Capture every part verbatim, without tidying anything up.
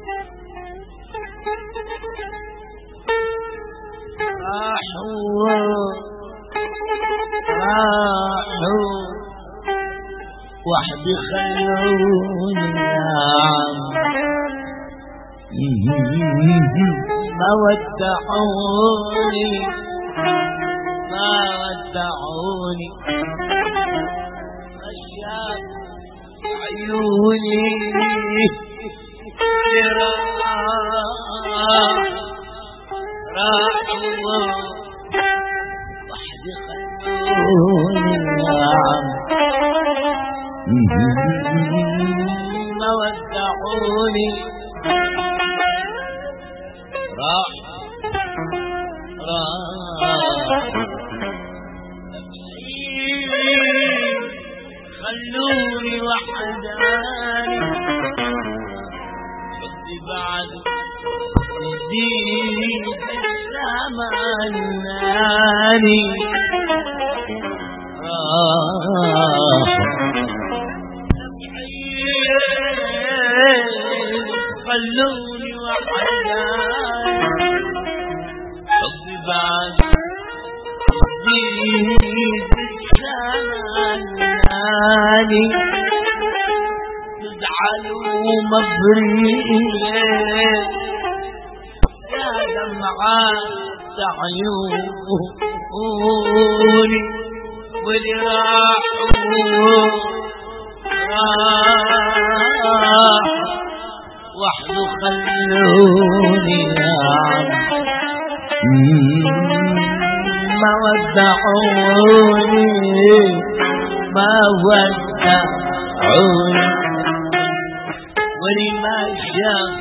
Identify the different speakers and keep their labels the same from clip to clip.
Speaker 1: راحوا راحوا وحدي خلوني ما ودعوني ما ودعوني مشيت عيوني راحوا وحدي خلوني ما ودعوني راح راح خلوني وحداني حدي بعد الدين سامعناني خلوني وحداني حبي بعد الدين سامعناني تزعلوا مبريئة يا دمعات عيوني واللي راحوا راح وحده خلوني ما ودعوني ما ودعوني ولي ما شاف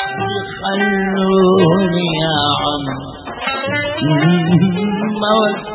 Speaker 1: خلوني يا عم ما ودعوني